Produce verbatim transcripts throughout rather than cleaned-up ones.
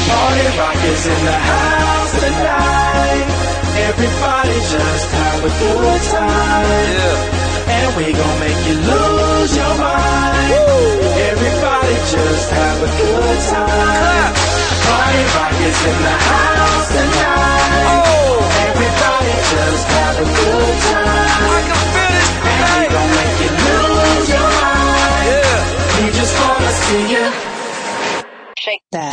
Party Rock is in the house tonight. Everybody just have a good time. Yeah. And we gon' make you lose your mind. Woo. Everybody just have a good time. Party Rock is in the house tonight. Oh. Everybody just have a good time. I can feel it tonight. And we gon' make you lose your mind. Yeah. We just wanna see you shake that.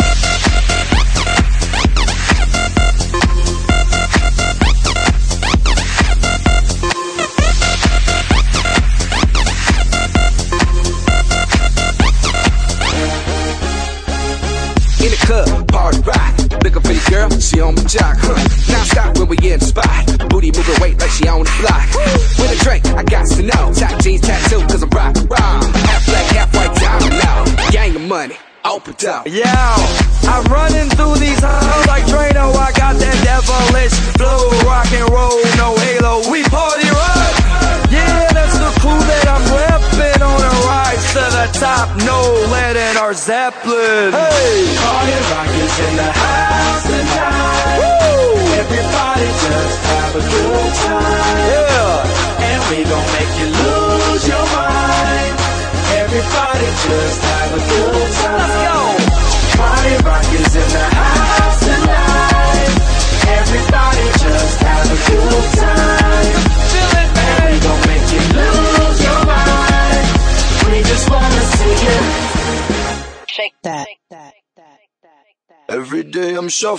In the club, party rock. Looking for your girl, she on my jock, huh? Now stop when we in the spot. Booty moving weight like she on the block. With a drink, I got to know. Tight jeans tattoo, cause I'm rock, rock. Half black, half white, diamond now. Gang of money, open up. Yeah, I'm running through these halls like Drano. I got that devilish flow, rock and roll, no halo. We party rock. Yeah, that's the crew that I'm repping on a rise to the top. No lead in our Zeppelin. Hey, Party Rock is in the house tonight. woo! Everybody just have a good time. Yeah, And we gon' make you lose your mind. Everybody just have a good time. let's go. Party Rock is in the house tonight. Everybody just have a good time. Feel it, And we man. gon' make you lose your mind. We just wanna see you Shake that. Every day I'm shuffling.